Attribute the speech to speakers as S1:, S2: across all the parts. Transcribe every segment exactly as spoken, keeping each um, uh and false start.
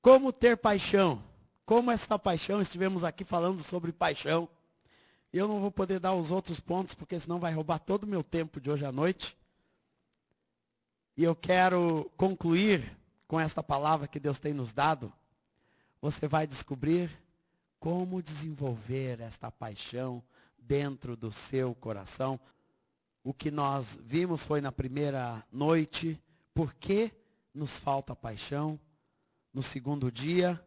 S1: Como ter paixão? Como essa paixão, estivemos aqui falando sobre paixão. Eu não vou poder dar os outros pontos, porque senão vai roubar todo o meu tempo de hoje à noite. E eu quero concluir com esta palavra que Deus tem nos dado. Você vai descobrir como desenvolver esta paixão dentro do seu coração. O que nós vimos foi na primeira noite, por que nos falta paixão? No segundo dia,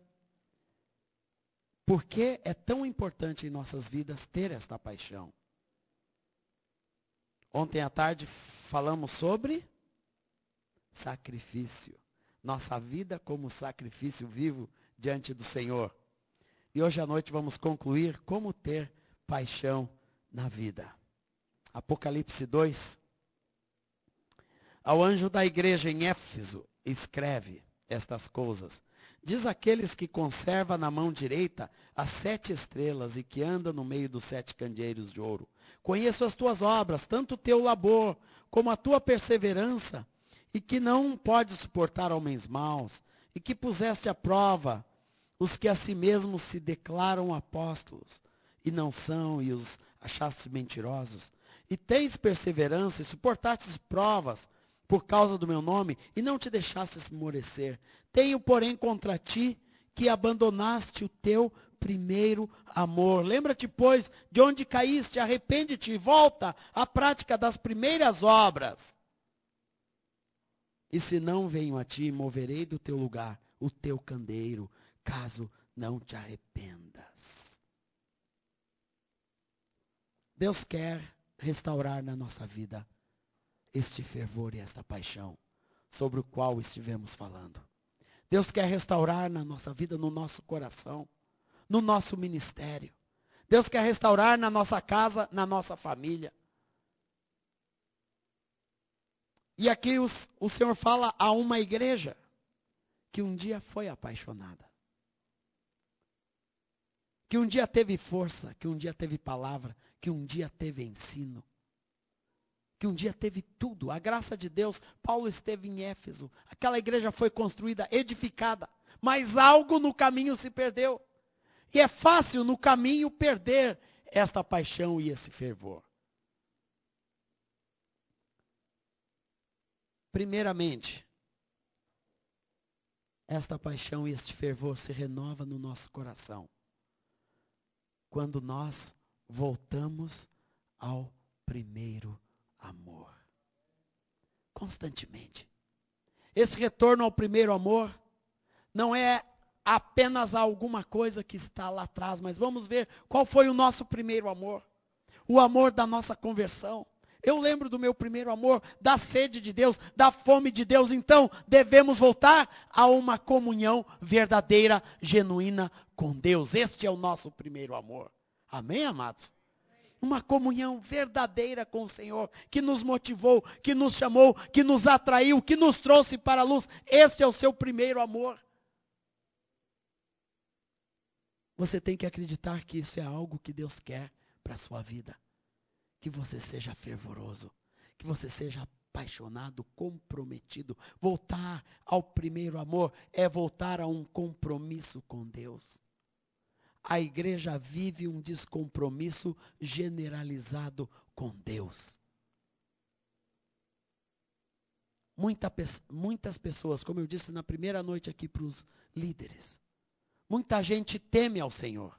S1: por que é tão importante em nossas vidas ter esta paixão? Ontem à tarde falamos sobre sacrifício. Nossa vida como sacrifício vivo diante do Senhor. E hoje à noite vamos concluir como ter paixão na vida. Apocalipse dois. Ao anjo da igreja em Éfeso, escreve estas coisas. Diz aqueles que conserva na mão direita as sete estrelas e que anda no meio dos sete candeeiros de ouro. Conheço as tuas obras, tanto o teu labor como a tua perseverança, e que não pode suportar homens maus, e que puseste à prova os que a si mesmos se declaram apóstolos, e não são, e os achaste mentirosos. E tens perseverança, e suportastes provas, por causa do meu nome, e não te deixaste esmorecer. Tenho, porém, contra ti, que abandonaste o teu primeiro amor. Lembra-te, pois, de onde caíste, arrepende-te e volta à prática das primeiras obras. E se não venho a ti, moverei do teu lugar o teu candeeiro, caso não te arrependas. Deus quer restaurar na nossa vida este fervor e esta paixão sobre o qual estivemos falando. Deus quer restaurar na nossa vida, no nosso coração, no nosso ministério. Deus quer restaurar na nossa casa, na nossa família. E aqui os, o Senhor fala a uma igreja que um dia foi apaixonada. Que um dia teve força, que um dia teve palavra, que um dia teve ensino. Que um dia teve tudo, a graça de Deus. Paulo esteve em Éfeso, aquela igreja foi construída, edificada, mas algo no caminho se perdeu. E é fácil no caminho perder esta paixão e esse fervor. Primeiramente, esta paixão e este fervor se renova no nosso coração quando nós voltamos ao primeiro amor. Constantemente. Esse retorno ao primeiro amor não é apenas alguma coisa que está lá atrás, mas vamos ver qual foi o nosso primeiro amor. O amor da nossa conversão. Eu lembro do meu primeiro amor, da sede de Deus, da fome de Deus. Então, devemos voltar a uma comunhão verdadeira, genuína com Deus. Este é o nosso primeiro amor. Amém, amados? Uma comunhão verdadeira com o Senhor, que nos motivou, que nos chamou, que nos atraiu, que nos trouxe para a luz. Este é o seu primeiro amor. Você tem que acreditar que isso é algo que Deus quer para a sua vida. Que você seja fervoroso, que você seja apaixonado, comprometido. Voltar ao primeiro amor é voltar a um compromisso com Deus. A igreja vive um descompromisso generalizado com Deus. Muita, muitas pessoas, como eu disse na primeira noite aqui para os líderes, muita gente teme ao Senhor.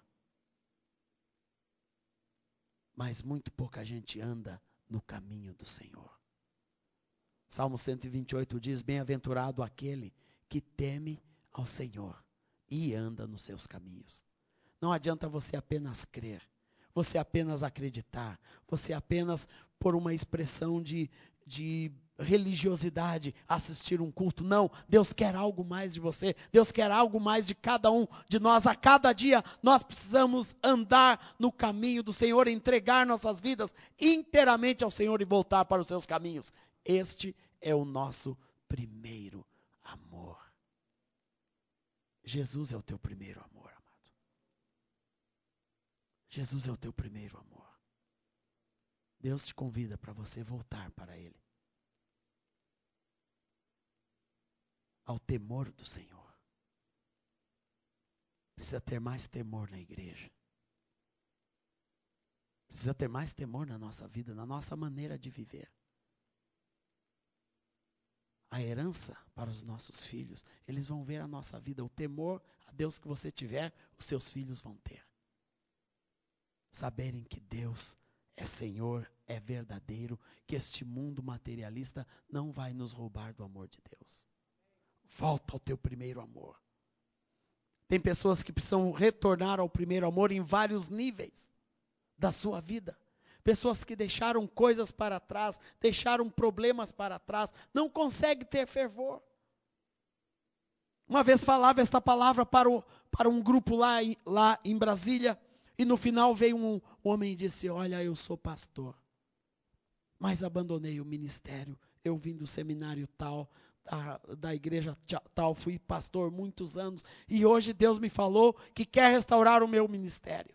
S1: Mas muito pouca gente anda no caminho do Senhor. Salmo cento e vinte e oito diz, bem-aventurado aquele que teme ao Senhor e anda nos seus caminhos. Não adianta você apenas crer, você apenas acreditar, você apenas, por uma expressão de, de religiosidade, assistir um culto. Não, Deus quer algo mais de você, Deus quer algo mais de cada um de nós. A cada dia nós precisamos andar no caminho do Senhor, entregar nossas vidas inteiramente ao Senhor e voltar para os seus caminhos. Este é o nosso primeiro amor. Jesus é o teu primeiro amor, amado. Jesus é o teu primeiro amor. Deus te convida para você voltar para Ele. Ao temor do Senhor. Precisa ter mais temor na igreja. Precisa ter mais temor na nossa vida, na nossa maneira de viver. A herança para os nossos filhos, eles vão ver a nossa vida. O temor a Deus que você tiver, os seus filhos vão ter. Saberem que Deus é Senhor, é verdadeiro, que este mundo materialista não vai nos roubar do amor de Deus. Volta ao teu primeiro amor. Tem pessoas que precisam retornar ao primeiro amor em vários níveis da sua vida. Pessoas que deixaram coisas para trás, deixaram problemas para trás, não conseguem ter fervor. Uma vez falava esta palavra para, o, para um grupo lá em, lá em Brasília, e no final veio um homem e disse: olha, eu sou pastor, mas abandonei o ministério, eu vim do seminário tal, da, da igreja tal, fui pastor muitos anos, e hoje Deus me falou que quer restaurar o meu ministério.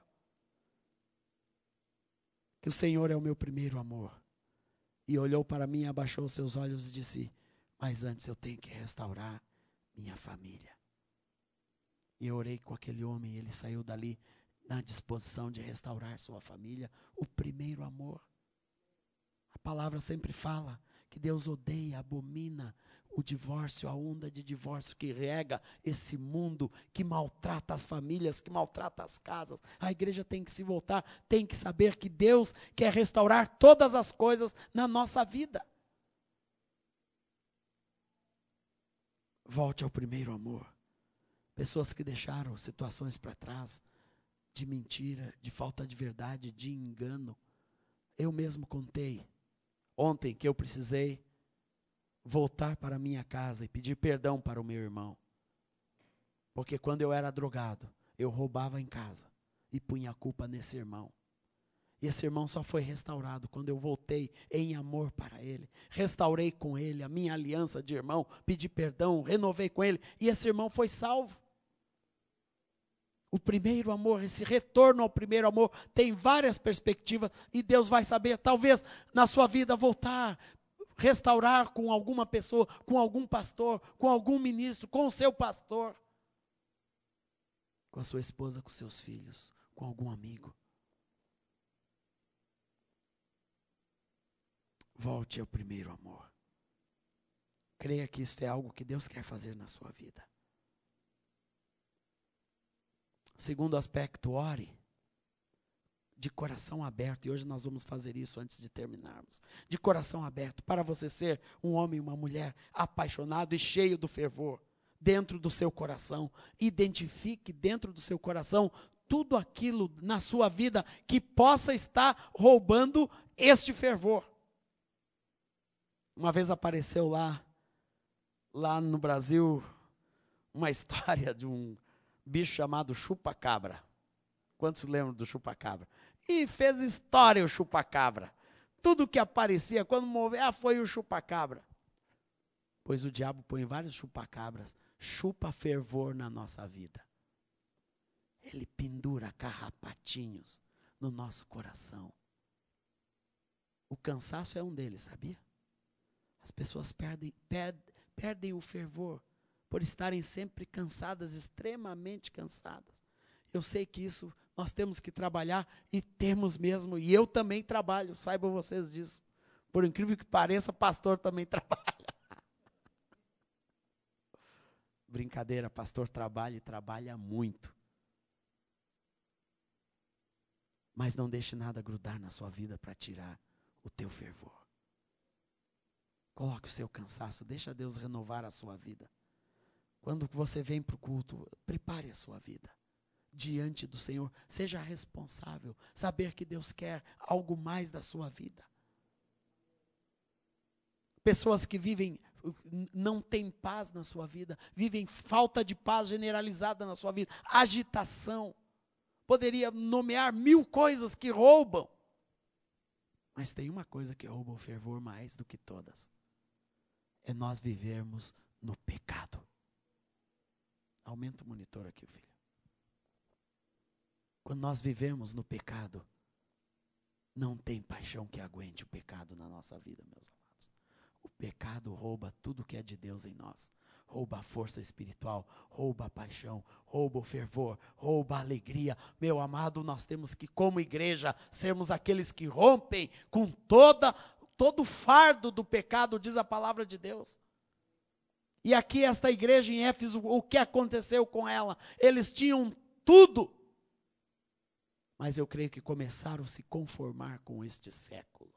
S1: Que o Senhor é o meu primeiro amor. E olhou para mim, abaixou os seus olhos e disse: mas antes eu tenho que restaurar minha família. E eu orei com aquele homem, e ele saiu dali na disposição de restaurar sua família, o primeiro amor. A palavra sempre fala que Deus odeia, abomina o divórcio, a onda de divórcio que rega esse mundo, que maltrata as famílias, que maltrata as casas. A igreja tem que se voltar, tem que saber que Deus quer restaurar todas as coisas na nossa vida. Volte ao primeiro amor. Pessoas que deixaram situações para trás, de mentira, de falta de verdade, de engano. Eu mesmo contei ontem que eu precisei voltar para minha casa e pedir perdão para o meu irmão. Porque quando eu era drogado, eu roubava em casa e punha a culpa nesse irmão. E esse irmão só foi restaurado quando eu voltei em amor para ele. Restaurei com ele a minha aliança de irmão, pedi perdão, renovei com ele, e esse irmão foi salvo. O primeiro amor, esse retorno ao primeiro amor, tem várias perspectivas, e Deus vai saber, talvez na sua vida voltar, restaurar com alguma pessoa, com algum pastor, com algum ministro, com o seu pastor, com a sua esposa, com seus filhos, com algum amigo. Volte ao primeiro amor. Creia que isso é algo que Deus quer fazer na sua vida. Segundo aspecto, ore de coração aberto, e hoje nós vamos fazer isso antes de terminarmos. De coração aberto, para você ser um homem e uma mulher apaixonado e cheio do fervor dentro do seu coração. Identifique dentro do seu coração tudo aquilo na sua vida que possa estar roubando este fervor. Uma vez apareceu lá, lá no Brasil, uma história de um bicho chamado chupa-cabra. Quantos lembram do chupa-cabra? E fez história o chupa-cabra. Tudo que aparecia, quando movia, ah, foi o chupa-cabra. Pois o diabo põe vários chupa-cabras, chupa fervor na nossa vida. Ele pendura carrapatinhos no nosso coração. O cansaço é um deles, sabia? As pessoas perdem, perdem, perdem o fervor por estarem sempre cansadas, extremamente cansadas. Eu sei que isso nós temos que trabalhar, e temos mesmo, e eu também trabalho, saibam vocês disso. Por incrível que pareça, pastor também trabalha. Brincadeira, pastor trabalha e trabalha muito. Mas não deixe nada grudar na sua vida para tirar o teu fervor. Coloque o seu cansaço, deixa Deus renovar a sua vida. Quando você vem para o culto, prepare a sua vida diante do Senhor. Seja responsável, saber que Deus quer algo mais da sua vida. Pessoas que vivem, não têm paz na sua vida, vivem falta de paz generalizada na sua vida, agitação. Poderia nomear mil coisas que roubam, mas tem uma coisa que rouba o fervor mais do que todas. É nós vivermos no pecado. Aumenta o monitor aqui, filho. Quando nós vivemos no pecado, não tem paixão que aguente o pecado na nossa vida, meus amados. O pecado rouba tudo que é de Deus em nós. rouba a força espiritual, rouba a paixão, rouba o fervor, rouba a alegria. Meu amado, nós temos que, como igreja, sermos aqueles que rompem com toda, todo o fardo do pecado, diz a palavra de Deus. E aqui esta igreja em Éfeso, o que aconteceu com ela? Eles tinham tudo, mas eu creio que começaram a se conformar com este século.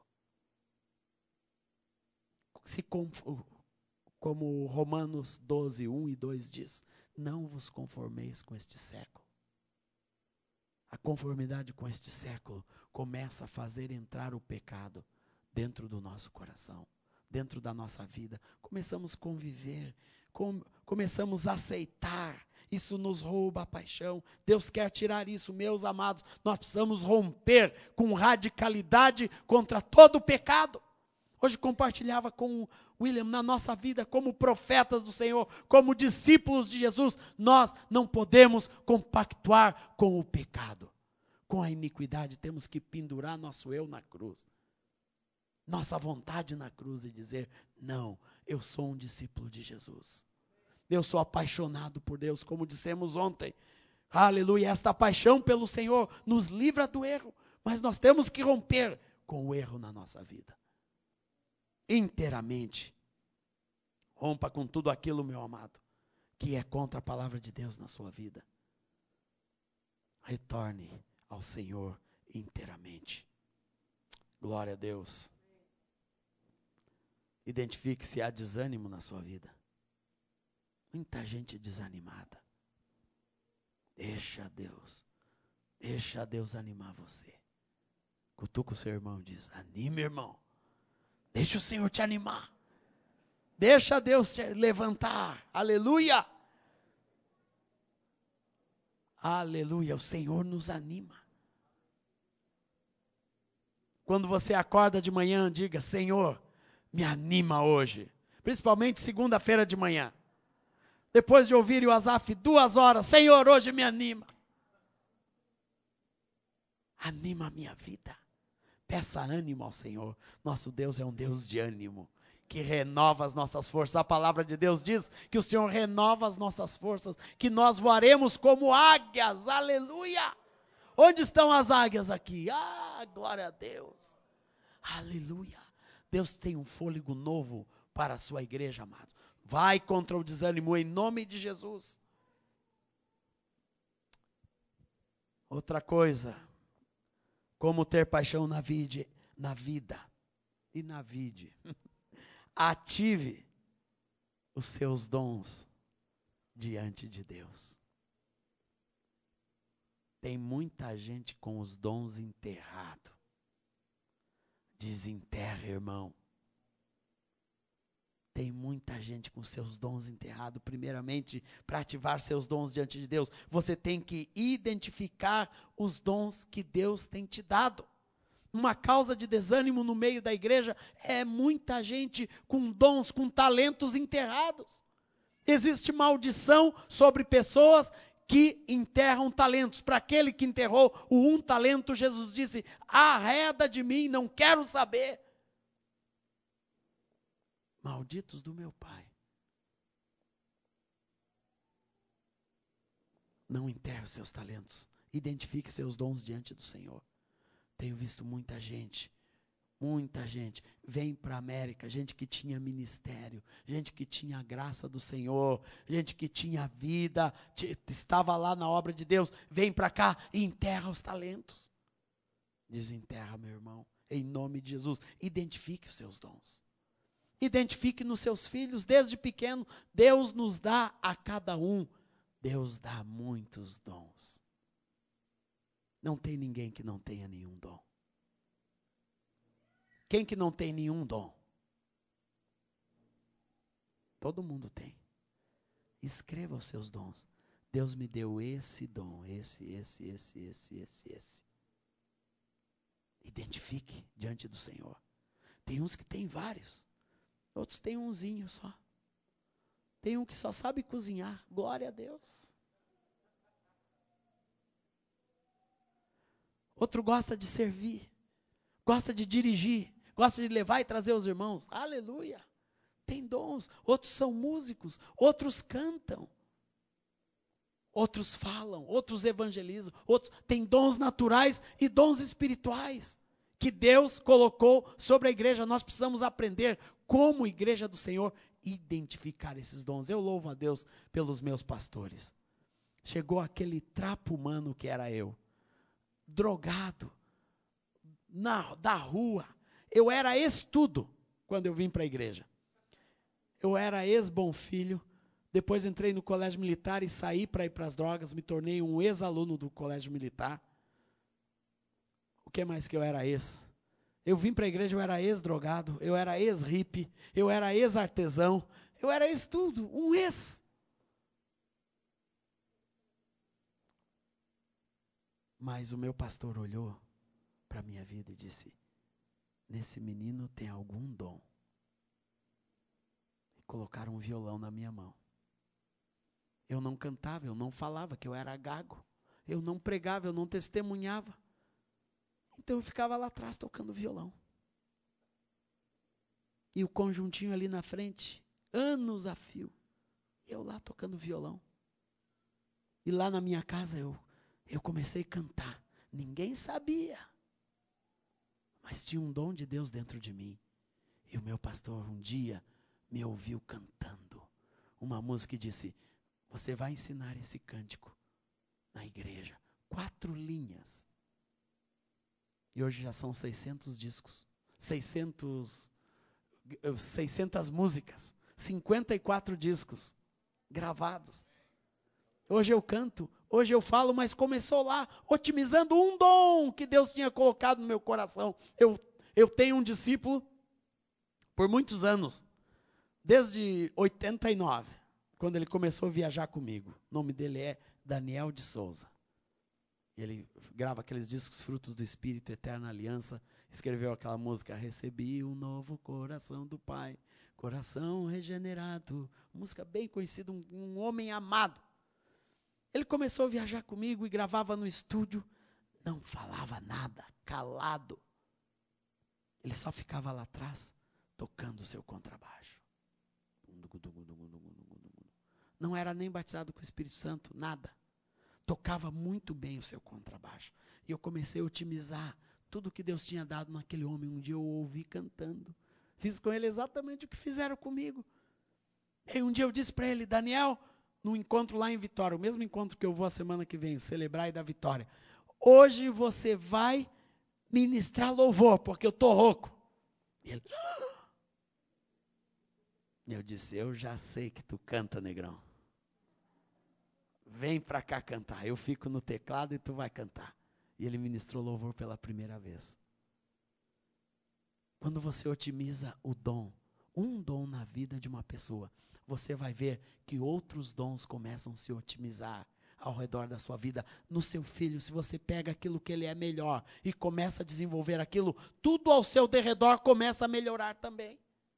S1: Se conformar. Como Romanos doze, um e dois diz, não vos conformeis com este século. A conformidade com este século começa a fazer entrar o pecado dentro do nosso coração, dentro da nossa vida. Começamos a conviver, com, começamos a aceitar, isso nos rouba a paixão. Deus quer tirar isso, meus amados. Nós precisamos romper com radicalidade contra todo o pecado. Hoje compartilhava com o William, na nossa vida, como profetas do Senhor, como discípulos de Jesus, nós não podemos compactuar com o pecado, com a iniquidade. Temos que pendurar nosso eu na cruz, nossa vontade na cruz, e dizer, não, eu sou um discípulo de Jesus. Eu sou apaixonado por Deus, como dissemos ontem. Aleluia, esta paixão pelo Senhor nos livra do erro, mas nós temos que romper com o erro na nossa vida. Inteiramente. Rompa com tudo aquilo, meu amado, que é contra a palavra de Deus na sua vida. Retorne ao Senhor inteiramente. Glória a Deus. Identifique se há desânimo na sua vida. Muita gente desanimada. Deixa Deus, deixa Deus animar você. Cutuca o seu irmão e diz, anime, irmão. Deixa o Senhor te animar. Deixa Deus te levantar. Aleluia. Aleluia. O Senhor nos anima. Quando você acorda de manhã, diga, Senhor, me anima hoje. Principalmente segunda-feira de manhã. Depois de ouvir o Asaf duas horas, Senhor, hoje me anima. Anima a minha vida. Peça ânimo ao Senhor. Nosso Deus é um Deus de ânimo, que renova as nossas forças. A palavra de Deus diz que o Senhor renova as nossas forças, que nós voaremos como águias. Aleluia! Onde estão as águias aqui? Ah, glória a Deus. Aleluia! Deus tem um fôlego novo para a sua igreja, amados. Vai contra o desânimo em nome de Jesus. Outra coisa, como ter paixão na vida, na vida e na vida. Ative os seus dons diante de Deus. Tem muita gente com os dons enterrados. Desenterra, irmão. Tem muita gente com seus dons enterrados. Primeiramente, para ativar seus dons diante de Deus, você tem que identificar os dons que Deus tem te dado. Uma causa de desânimo no meio da igreja é muita gente com dons, com talentos enterrados. Existe maldição sobre pessoas que enterram talentos. Para aquele que enterrou o um talento, Jesus disse, arreda de mim, não quero saber. Malditos do meu Pai. Não enterre os seus talentos. Identifique seus dons diante do Senhor. Tenho visto muita gente, muita gente, vem para a América, gente que tinha ministério, gente que tinha a graça do Senhor, gente que tinha vida, estava lá na obra de Deus, vem para cá e enterra os talentos. Desenterra, meu irmão, em nome de Jesus. Identifique os seus dons. Identifique nos seus filhos, desde pequeno. Deus nos dá a cada um. Deus dá muitos dons. Não tem ninguém que não tenha nenhum dom. Quem que não tem nenhum dom? Todo mundo tem. Escreva os seus dons. Deus me deu esse dom, esse, esse, esse, esse, esse, esse. Identifique diante do Senhor. Tem uns que tem vários. Outros têm umzinho só. Tem um que só sabe cozinhar. Glória a Deus. Outro gosta de servir. Gosta de dirigir. Gosta de levar e trazer os irmãos. Aleluia. têm dons, outros são músicos, outros cantam, outros falam, outros evangelizam, outros têm dons naturais e dons espirituais, que Deus colocou sobre a igreja. Nós precisamos aprender, como igreja do Senhor, identificar esses dons. Eu louvo a Deus pelos meus pastores. Chegou aquele trapo humano que era eu, drogado, na, da rua. Eu era ex-tudo quando eu vim para a igreja. Eu era ex-bom filho, depois entrei no colégio militar e saí para ir para as drogas, me tornei um ex-aluno do colégio militar. O que mais que eu era ex? Eu vim para a igreja, eu era ex-drogado, eu era ex-hippie, eu era ex-artesão, eu era ex-tudo, um ex. Mas o meu pastor olhou para a minha vida e disse: nesse menino tem algum dom. E colocaram um violão na minha mão. Eu não cantava, eu não falava, que eu era gago. Eu não pregava, eu não testemunhava. Então eu ficava lá atrás tocando violão. E o conjuntinho ali na frente, anos a fio. Eu lá tocando violão. E lá na minha casa eu, eu comecei a cantar. Ninguém sabia. Mas tinha um dom de Deus dentro de mim. E o meu pastor um dia me ouviu cantando uma música e disse: você vai ensinar esse cântico na igreja. Quatro linhas. E hoje já são seiscentos discos, seiscentos, seiscentas músicas, cinquenta e quatro discos gravados. Hoje eu canto, hoje eu falo, mas começou lá, otimizando um dom que Deus tinha colocado no meu coração. Eu, eu tenho um discípulo por muitos anos, desde oitenta e nove, quando ele começou a viajar comigo. O nome dele é Daniel de Souza. Ele grava aqueles discos Frutos do Espírito, Eterna Aliança. Escreveu aquela música: recebi um novo coração do Pai, coração regenerado. Música bem conhecida, um, um homem amado. Ele começou a viajar comigo e gravava no estúdio. Não falava nada, calado. Ele só ficava lá atrás, tocando o seu contrabaixo. Não era nem batizado com o Espírito Santo, nada. Tocava muito bem o seu contrabaixo. E eu comecei a otimizar tudo que Deus tinha dado naquele homem. Um dia eu o ouvi cantando. Fiz com ele exatamente o que fizeram comigo. E um dia eu disse para ele: Daniel, no encontro lá em Vitória, o mesmo encontro que eu vou a semana que vem, celebrar e dar vitória. Hoje você vai ministrar louvor, porque eu estou rouco. E ele... Eu disse: eu já sei que tu canta, negrão. Vem para cá cantar, eu fico no teclado e tu vai cantar. E ele ministrou louvor pela primeira vez. Quando você otimiza o dom, um dom na vida de uma pessoa, você vai ver que outros dons começam a se otimizar ao redor da sua vida. No seu filho, se você pega aquilo que ele é melhor e começa a desenvolver aquilo, tudo ao seu derredor começa a melhorar também.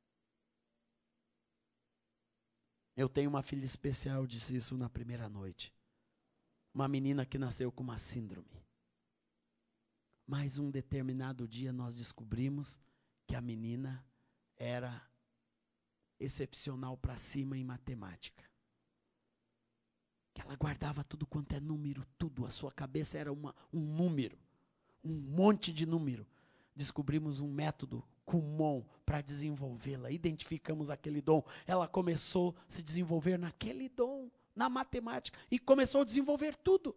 S1: Eu tenho uma filha especial, eu disse isso na primeira noite. Uma menina que nasceu com uma síndrome. Mas um determinado dia nós descobrimos que a menina era excepcional para cima em matemática. Que ela guardava tudo quanto é número, tudo. A sua cabeça era uma, um número, um monte de número. Descobrimos um método Kumon para desenvolvê-la, identificamos aquele dom. Ela começou a se desenvolver naquele dom, na matemática, e começou a desenvolver tudo.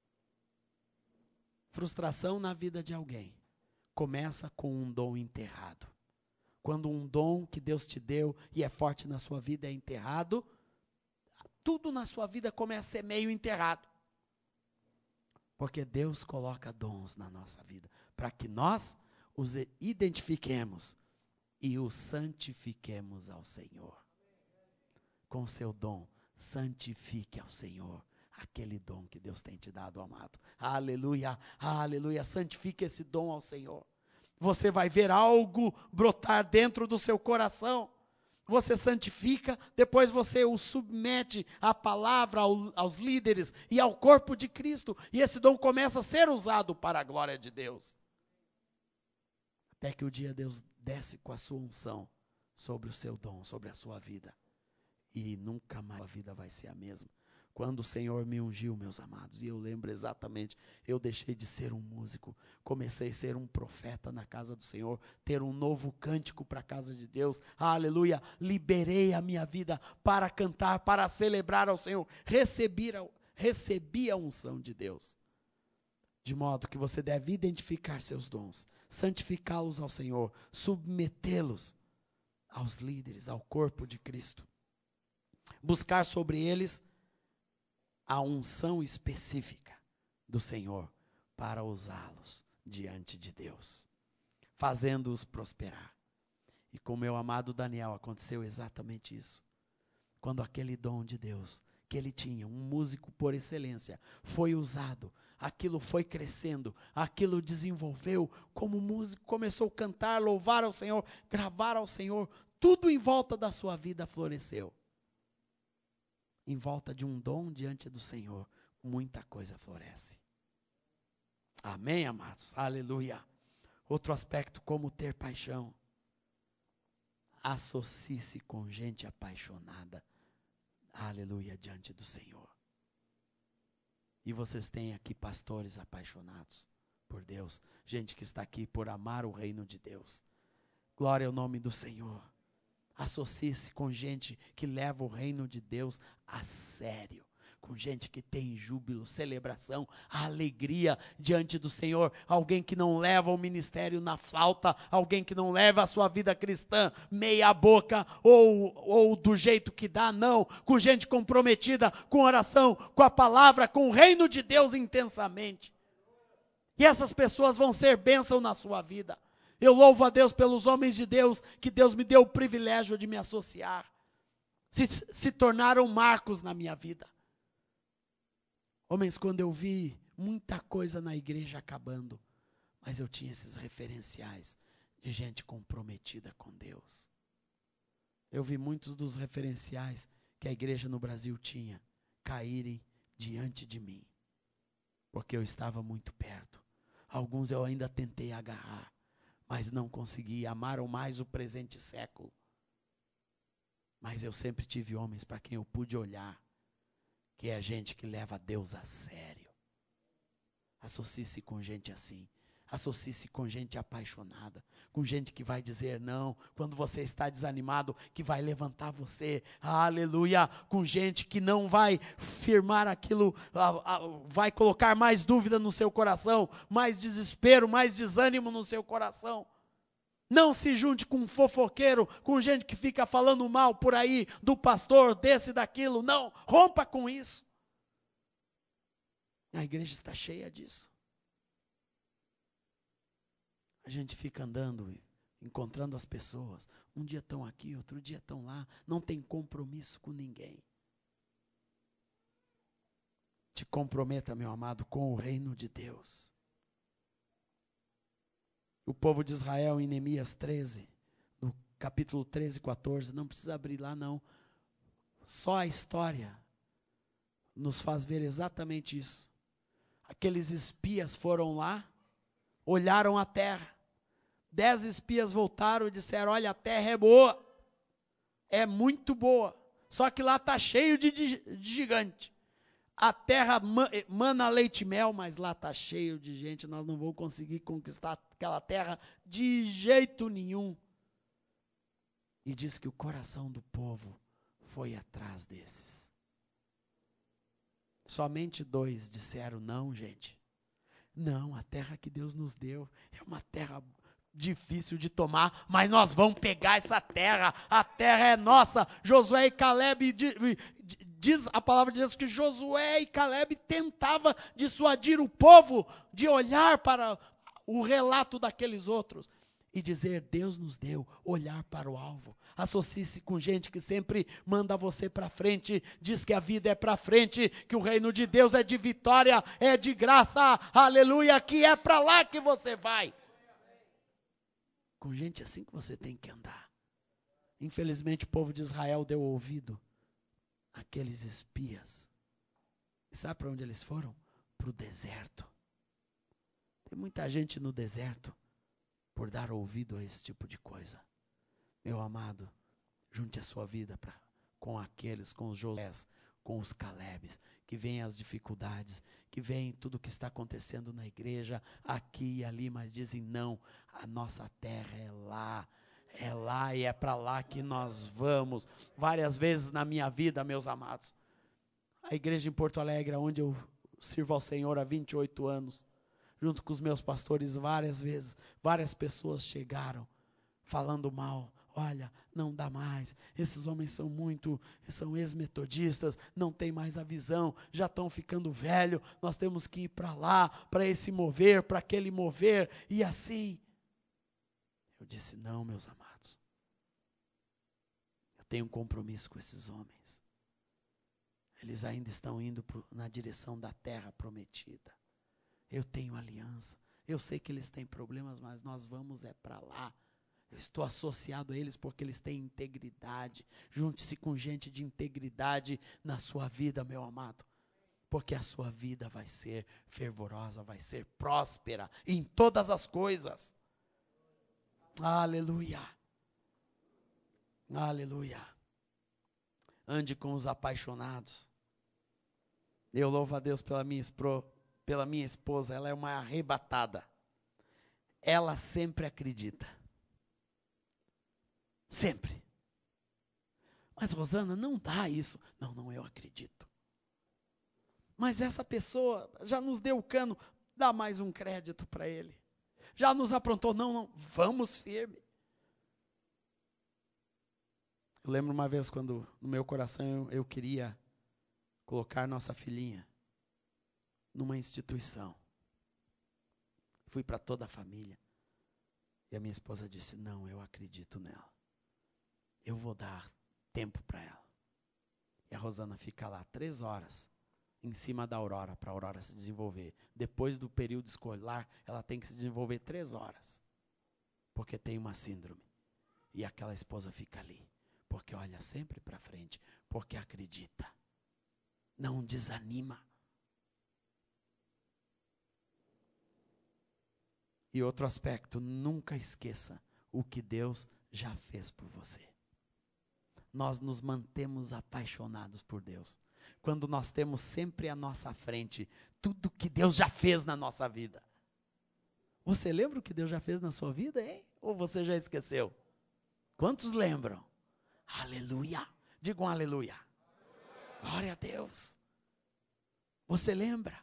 S1: Frustração na vida de alguém começa com um dom enterrado. Quando um dom que Deus te deu e é forte na sua vida é enterrado, tudo na sua vida começa a ser meio enterrado. Porque Deus coloca dons na nossa vida, para que nós os identifiquemos e os santifiquemos ao Senhor. Com o seu dom, santifique ao Senhor aquele dom que Deus tem te dado, amado. Aleluia, aleluia, santifique esse dom ao Senhor. Você vai ver algo brotar dentro do seu coração. Você santifica, depois você o submete à palavra, ao, aos líderes e ao corpo de Cristo. E esse dom começa a ser usado para a glória de Deus. Até que o dia Deus desce com a sua unção sobre o seu dom, sobre a sua vida. E nunca mais a vida vai ser a mesma. Quando o Senhor me ungiu, meus amados, e eu lembro exatamente, eu deixei de ser um músico, comecei a ser um profeta na casa do Senhor, ter um novo cântico para a casa de Deus, aleluia, liberei a minha vida para cantar, para celebrar ao Senhor, recebi a, recebi a unção de Deus, de modo que você deve identificar seus dons, santificá-los ao Senhor, submetê-los aos líderes, ao corpo de Cristo, buscar sobre eles a unção específica do Senhor para usá-los diante de Deus, fazendo-os prosperar. E com meu amado Daniel aconteceu exatamente isso. Quando aquele dom de Deus que ele tinha, um músico por excelência, foi usado, aquilo foi crescendo, aquilo desenvolveu, como músico começou a cantar, louvar ao Senhor, gravar ao Senhor, tudo em volta da sua vida floresceu. Em volta de um dom diante do Senhor, muita coisa floresce. Amém, amados? Aleluia. Outro aspecto, como ter paixão. Associe-se com gente apaixonada. Aleluia, diante do Senhor. E vocês têm aqui pastores apaixonados por Deus. Gente que está aqui por amar o reino de Deus. Glória ao nome do Senhor. Associe-se com gente que leva o reino de Deus a sério, com gente que tem júbilo, celebração, alegria diante do Senhor, alguém que não leva o ministério na flauta, alguém que não leva a sua vida cristã meia boca ou, ou do jeito que dá, não, com gente comprometida com oração, com a palavra, com o reino de Deus intensamente. E essas pessoas vão ser bênção na sua vida. Eu louvo a Deus pelos homens de Deus, que Deus me deu o privilégio de me associar. Se, se tornaram marcos na minha vida. Homens, quando eu vi muita coisa na igreja acabando, mas eu tinha esses referenciais de gente comprometida com Deus. Eu vi muitos dos referenciais que a igreja no Brasil tinha caírem diante de mim, porque eu estava muito perto. Alguns eu ainda tentei agarrar, mas não consegui, amaram mais o presente século. Mas eu sempre tive homens para quem eu pude olhar, que é gente que leva Deus a sério. Associe-se com gente assim. Associe-se com gente apaixonada, com gente que vai dizer não, quando você está desanimado, que vai levantar você, aleluia, com gente que não vai firmar aquilo, vai colocar mais dúvida no seu coração, mais desespero, mais desânimo no seu coração. Não se junte com um fofoqueiro, com gente que fica falando mal por aí, do pastor, desse, daquilo, não, rompa com isso. A igreja está cheia disso. A gente fica andando, encontrando as pessoas. Um dia estão aqui, outro dia estão lá. Não tem compromisso com ninguém. Te comprometa, meu amado, com o reino de Deus. O povo de Israel em Neemias treze, no capítulo treze, quatorze, não precisa abrir lá não. Só a história nos faz ver exatamente isso. Aqueles espias foram lá, olharam a terra. Dez espias voltaram e disseram, olha, a terra é boa, é muito boa, só que lá está cheio de, de, de gigante. A terra mana leite e mel, mas lá está cheio de gente, nós não vamos conseguir conquistar aquela terra de jeito nenhum. E diz que o coração do povo foi atrás desses. Somente dois disseram, não, gente, não, a terra que Deus nos deu é uma terra difícil de tomar, mas nós vamos pegar essa terra, a terra é nossa. Josué e Caleb, diz a palavra de Deus que Josué e Caleb tentavam dissuadir o povo de olhar para o relato daqueles outros e dizer, Deus nos deu, olhar para o alvo. Associe-se com gente que sempre manda você para frente, diz que a vida é para frente, que o reino de Deus é de vitória, é de graça, aleluia, que é para lá que você vai. Com gente assim que você tem que andar. Infelizmente o povo de Israel deu ouvido àqueles espias. E sabe para onde eles foram? Para o deserto. Tem muita gente no deserto por dar ouvido a esse tipo de coisa. Meu amado, junte a sua vida pra, com aqueles, com os Josés, com os Calebes, que veem as dificuldades, que veem tudo o que está acontecendo na igreja, aqui e ali, mas dizem não, a nossa terra é lá, é lá e é para lá que nós vamos. Várias vezes na minha vida, meus amados, a igreja em Porto Alegre, onde eu sirvo ao Senhor há vinte e oito anos, junto com os meus pastores, várias vezes, várias pessoas chegaram falando mal. Olha, não dá mais, esses homens são muito, são ex-metodistas, não tem mais a visão, já estão ficando velho, nós temos que ir para lá, para esse mover, para aquele mover, e assim. Eu disse, não, meus amados, eu tenho um compromisso com esses homens, eles ainda estão indo pro, na direção da terra prometida, eu tenho aliança, eu sei que eles têm problemas, mas nós vamos é para lá. Eu estou associado a eles porque eles têm integridade. Junte-se com gente de integridade na sua vida, meu amado. Porque a sua vida vai ser fervorosa, vai ser próspera em todas as coisas. Aleluia. Aleluia. Ande com os apaixonados. Eu louvo a Deus pela minha, espro, pela minha esposa. Ela é uma arrebatada. Ela sempre acredita. Sempre. Mas Rosana, não dá isso. Não, não, eu acredito. Mas essa pessoa já nos deu o cano, dá mais um crédito para ele. Já nos aprontou, não, não, vamos firme. Eu lembro uma vez quando no meu coração eu, eu queria colocar nossa filhinha numa instituição. Fui para toda a família. E a minha esposa disse, não, eu acredito nela. Eu vou dar tempo para ela. E a Rosana fica lá três horas em cima da Aurora, para a Aurora se desenvolver. Depois do período escolar, ela tem que se desenvolver três horas. Porque tem uma síndrome. E aquela esposa fica ali. Porque olha sempre para frente. Porque acredita. Não desanima. E outro aspecto, nunca esqueça o que Deus já fez por você. Nós nos mantemos apaixonados por Deus. Quando nós temos sempre à nossa frente tudo que Deus já fez na nossa vida. Você lembra o que Deus já fez na sua vida, hein? Ou você já esqueceu? Quantos lembram? Aleluia! Digam aleluia. Glória a Deus. Você lembra?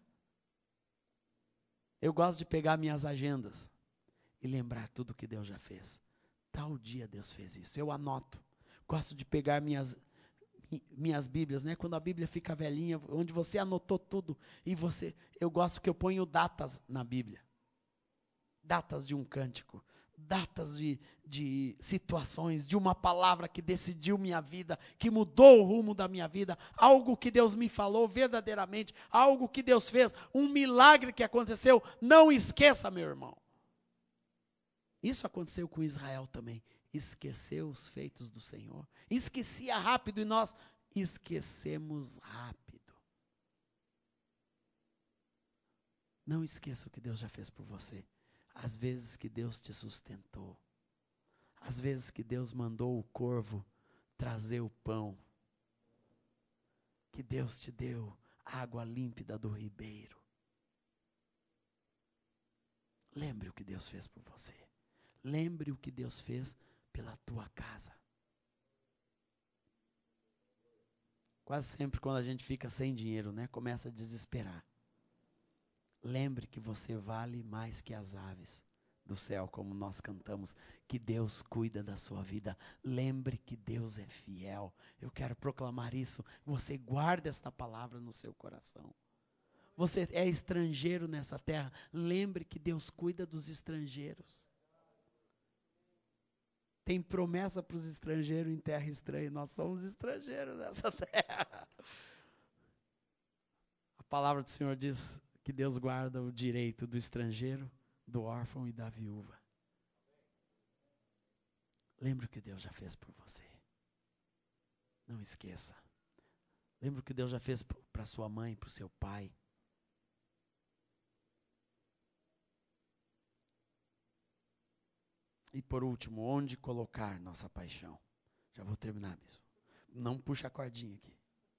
S1: Eu gosto de pegar minhas agendas e lembrar tudo que Deus já fez. Tal dia Deus fez isso. Eu anoto. Gosto de pegar minhas, minhas Bíblias, né? Quando a Bíblia fica velhinha, onde você anotou tudo. E você, eu gosto que eu ponho datas na Bíblia. Datas de um cântico. Datas de, de situações, de uma palavra que decidiu minha vida, que mudou o rumo da minha vida. Algo que Deus me falou verdadeiramente. Algo que Deus fez. Um milagre que aconteceu. Não esqueça, meu irmão. Isso aconteceu com Israel também. Esqueceu os feitos do Senhor. Esquecia rápido e nós esquecemos rápido. Não esqueça o que Deus já fez por você. As vezes que Deus te sustentou. As vezes que Deus mandou o corvo trazer o pão. Que Deus te deu água límpida do ribeiro. Lembre o que Deus fez por você. Lembre o que Deus fez pela tua casa. Quase sempre quando a gente fica sem dinheiro, né, começa a desesperar. Lembre que você vale mais que as aves do céu, como nós cantamos, que Deus cuida da sua vida. Lembre que Deus é fiel. Eu quero proclamar isso. Você guarda esta palavra no seu coração. Você é estrangeiro nessa terra. Lembre que Deus cuida dos estrangeiros. Tem promessa para os estrangeiros em terra estranha. Nós somos estrangeiros nessa terra. A palavra do Senhor diz que Deus guarda o direito do estrangeiro, do órfão e da viúva. Lembre o que Deus já fez por você. Não esqueça. Lembre o que Deus já fez para sua mãe, para o seu pai. E por último, onde colocar nossa paixão? Já vou terminar mesmo. Não puxa a cordinha aqui.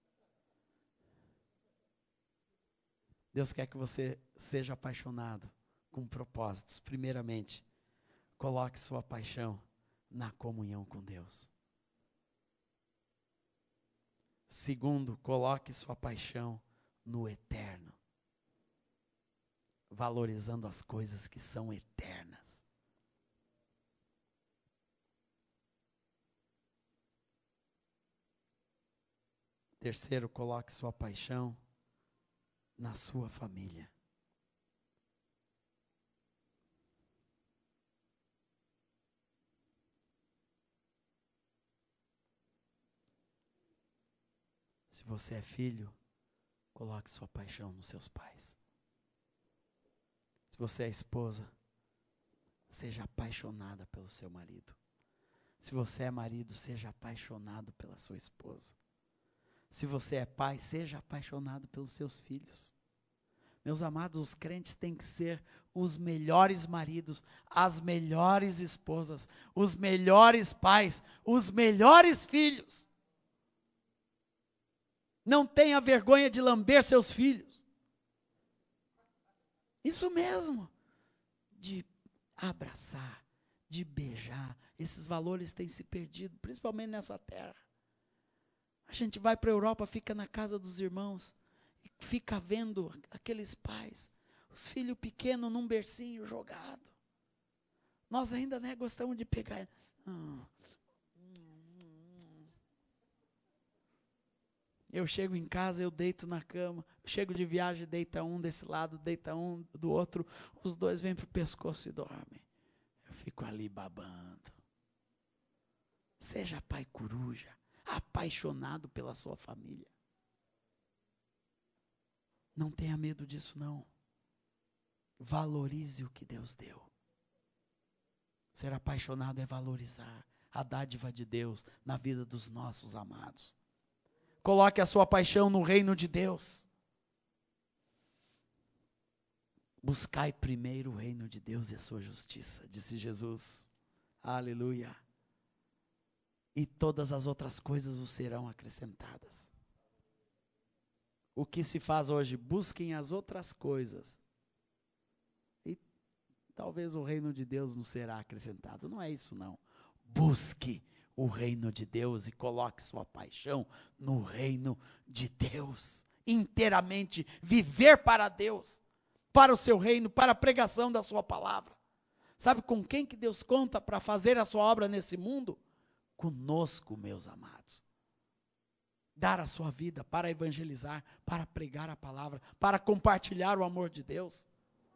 S1: Deus quer que você seja apaixonado com propósitos. Primeiramente, coloque sua paixão na comunhão com Deus. Segundo, coloque sua paixão no eterno, valorizando as coisas que são eternas. Terceiro, coloque sua paixão na sua família. Se você é filho, coloque sua paixão nos seus pais. Se você é esposa, seja apaixonada pelo seu marido. Se você é marido, seja apaixonado pela sua esposa. Se você é pai, seja apaixonado pelos seus filhos. Meus amados, os crentes têm que ser os melhores maridos, as melhores esposas, os melhores pais, os melhores filhos. Não tenha vergonha de lamber seus filhos. Isso mesmo, de abraçar, de beijar. Esses valores têm se perdido, principalmente nessa terra. A gente vai para a Europa, fica na casa dos irmãos, e fica vendo aqueles pais, os filhos pequenos num bercinho jogado. Nós ainda, né, gostamos de pegar. Hum. Eu chego em casa, eu deito na cama, eu chego de viagem, deita um desse lado, deita um do outro, os dois vêm para o pescoço e dormem. Eu fico ali babando. Seja pai coruja, apaixonado pela sua família. Não tenha medo disso, não. Valorize o que Deus deu. Ser apaixonado é valorizar a dádiva de Deus na vida dos nossos amados. Coloque a sua paixão no reino de Deus. Buscai primeiro o reino de Deus e a sua justiça, disse Jesus. Aleluia. E todas as outras coisas vos serão acrescentadas. O que se faz hoje? Busquem as outras coisas. E talvez o reino de Deus não será acrescentado. Não é isso, não. Busque o reino de Deus e coloque sua paixão no reino de Deus. Inteiramente viver para Deus, para o seu reino, para a pregação da sua palavra. Sabe com quem que Deus conta para fazer a sua obra nesse mundo? Conosco, meus amados. Dar a sua vida para evangelizar, para pregar a palavra, para compartilhar o amor de Deus.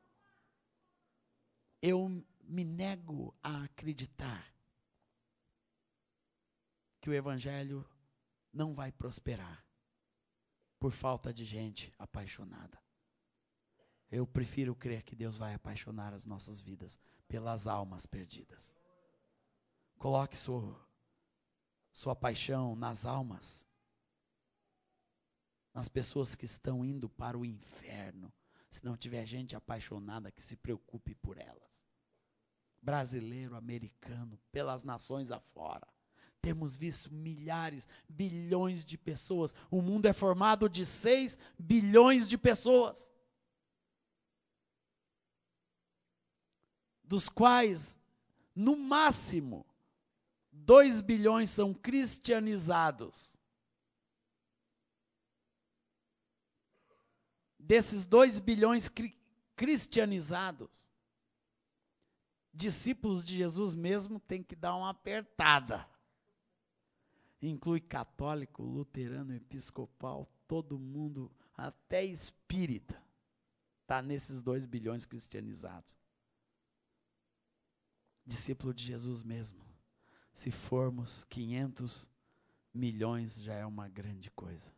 S1: Eu me nego a acreditar que o evangelho não vai prosperar por falta de gente apaixonada. Eu prefiro crer que Deus vai apaixonar as nossas vidas pelas almas perdidas. Coloque sua, sua paixão nas almas, nas pessoas que estão indo para o inferno. Se não tiver gente apaixonada que se preocupe por elas. Brasileiro, americano, pelas nações afora. Temos visto milhares, bilhões de pessoas. O mundo é formado de seis bilhões de pessoas. Dos quais, no máximo, dois bilhões são cristianizados. Desses dois bilhões cri- cristianizados, discípulos de Jesus mesmo têm que dar uma apertada. Inclui católico, luterano, episcopal, todo mundo, até espírita, está nesses dois bilhões cristianizados. Discípulo de Jesus mesmo. Se formos quinhentos milhões, já é uma grande coisa.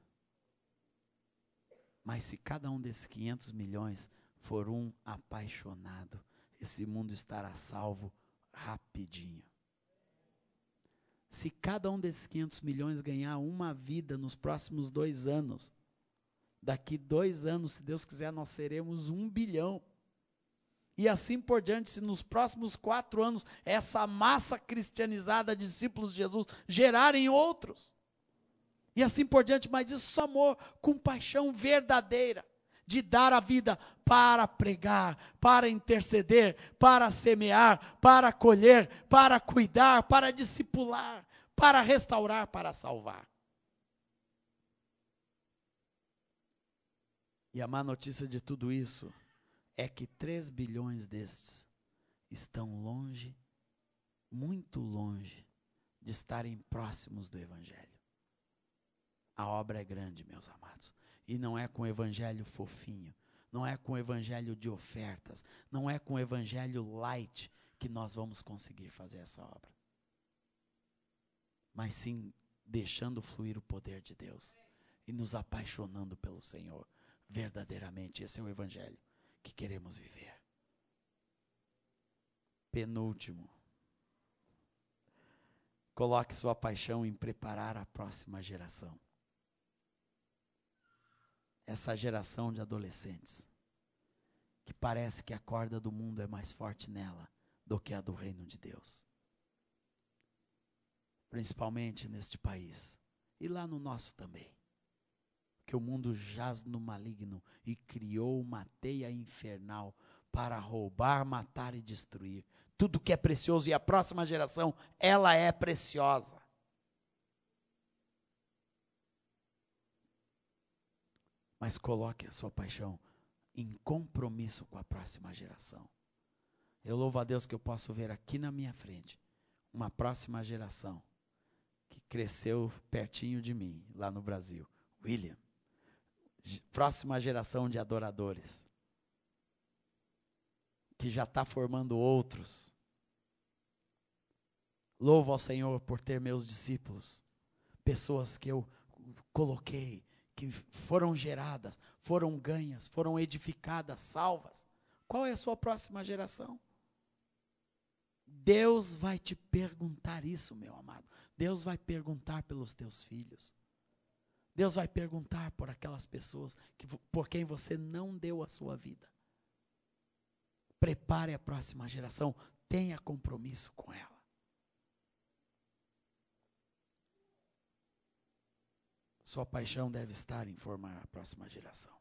S1: Mas se cada um desses quinhentos milhões for um apaixonado, esse mundo estará salvo rapidinho. Se cada um desses quinhentos milhões ganhar uma vida nos próximos dois anos, daqui dois anos, se Deus quiser, nós seremos um bilhão. E assim por diante, se nos próximos quatro anos, essa massa cristianizada de discípulos de Jesus gerarem outros. E assim por diante, mas isso é amor com paixão verdadeira, de dar a vida para pregar, para interceder, para semear, para colher, para cuidar, para discipular, para restaurar, para salvar. E a má notícia de tudo isso é que três bilhões destes estão longe, muito longe, de estarem próximos do Evangelho. A obra é grande, meus amados. E não é com o evangelho fofinho, não é com o evangelho de ofertas, não é com o evangelho light que nós vamos conseguir fazer essa obra. Mas sim deixando fluir o poder de Deus e nos apaixonando pelo Senhor. Verdadeiramente, esse é o evangelho que queremos viver. Penúltimo. Coloque sua paixão em preparar a próxima geração. Essa geração de adolescentes, que parece que a corda do mundo é mais forte nela do que a do reino de Deus. Principalmente neste país, e lá no nosso também. Que o mundo jaz no maligno e criou uma teia infernal para roubar, matar e destruir. Tudo que é precioso, e a próxima geração, ela é preciosa. Mas coloque a sua paixão em compromisso com a próxima geração. Eu louvo a Deus que eu posso ver aqui na minha frente uma próxima geração que cresceu pertinho de mim, lá no Brasil. William. Próxima geração de adoradores. Que já está formando outros. Louvo ao Senhor por ter meus discípulos. Pessoas que eu coloquei, que foram geradas, foram ganhas, foram edificadas, salvas. Qual é a sua próxima geração? Deus vai te perguntar isso, meu amado. Deus vai perguntar pelos teus filhos. Deus vai perguntar por aquelas pessoas que, por quem você não deu a sua vida. Prepare a próxima geração, tenha compromisso com ela. Sua paixão deve estar em formar a próxima geração.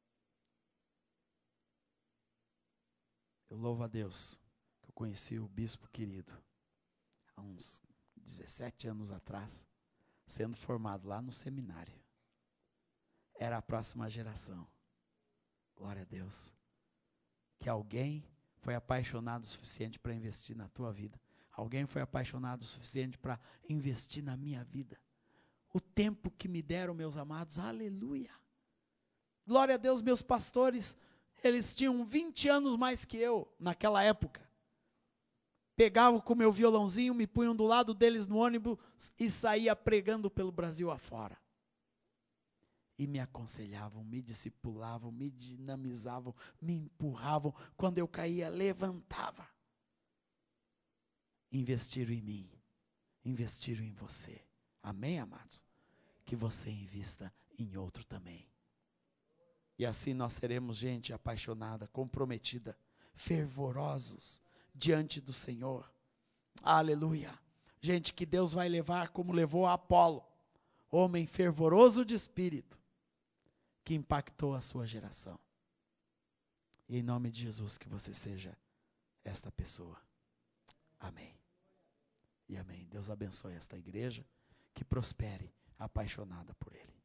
S1: Eu louvo a Deus que eu conheci o bispo querido há uns dezessete anos atrás, sendo formado lá no seminário. Era a próxima geração. Glória a Deus. Que alguém foi apaixonado o suficiente para investir na tua vida. Alguém foi apaixonado o suficiente para investir na minha vida. O tempo que me deram, meus amados, aleluia. Glória a Deus, meus pastores, eles tinham vinte anos mais que eu, naquela época. Pegavam com meu violãozinho, me punham do lado deles no ônibus e saía pregando pelo Brasil afora. E me aconselhavam, me discipulavam, me dinamizavam, me empurravam. Quando eu caía, levantava. Investiram em mim, investiram em você. Amém, amados? Que você invista em outro também. E assim nós seremos gente apaixonada, comprometida, fervorosos diante do Senhor. Aleluia. Gente que Deus vai levar como levou a Apolo, homem fervoroso de espírito, que impactou a sua geração. E em nome de Jesus que você seja esta pessoa. Amém. E amém. Deus abençoe esta igreja, que prospere, apaixonada por Ele.